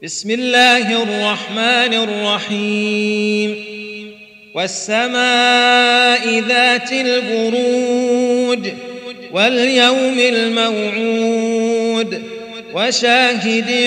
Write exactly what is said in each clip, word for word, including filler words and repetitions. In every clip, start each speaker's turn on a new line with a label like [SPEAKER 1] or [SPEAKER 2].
[SPEAKER 1] بسم الله الرحمن الرحيم والسماء ذات البروج واليوم الموعود وشاهد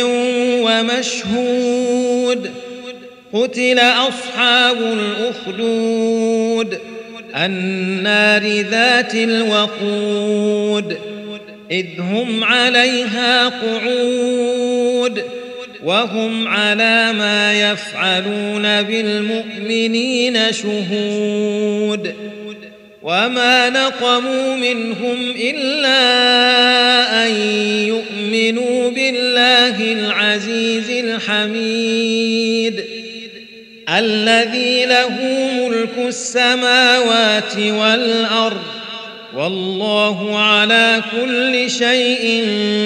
[SPEAKER 1] ومشهود قتل أصحاب الأخدود النار ذات الوقود إذ هم عليها قعود وهم على ما يفعلون بالمؤمنين شهود وما نقموا منهم إلا أن يؤمنوا بالله العزيز الحميد الذي له ملك السماوات والأرض والله على كل شيء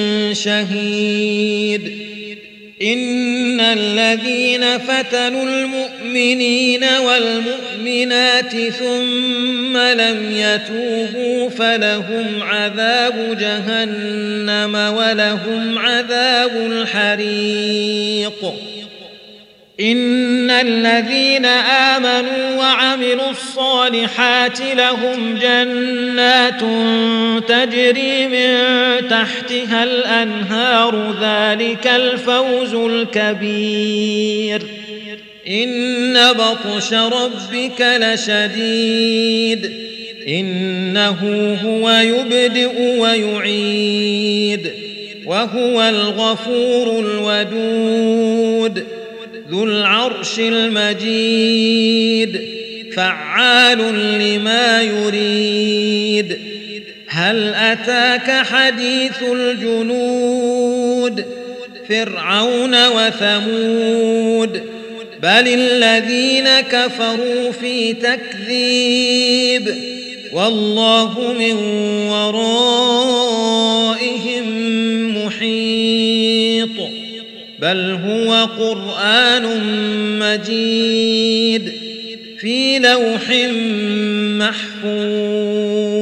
[SPEAKER 1] شهيد إن الذين فتنوا المؤمنين والمؤمنات ثم لم يتوبوا فلهم عذاب جهنم ولهم عذاب الحريق إن الذين آمنوا وعملوا الصالحات لهم جنات تجري من تحتها الأنهار ذلك الفوز الكبير إن بطش ربك لشديد إنه هو يبدئ ويعيد وهو الغفور الودود ذو العرش المجيد فعال لما يريد هل أتاك حديث الجنود فرعون وثمود بل الذين كفروا في تكذيب والله من ورائهم محيط بل هو قرآن مجيد في لوح محفوظ.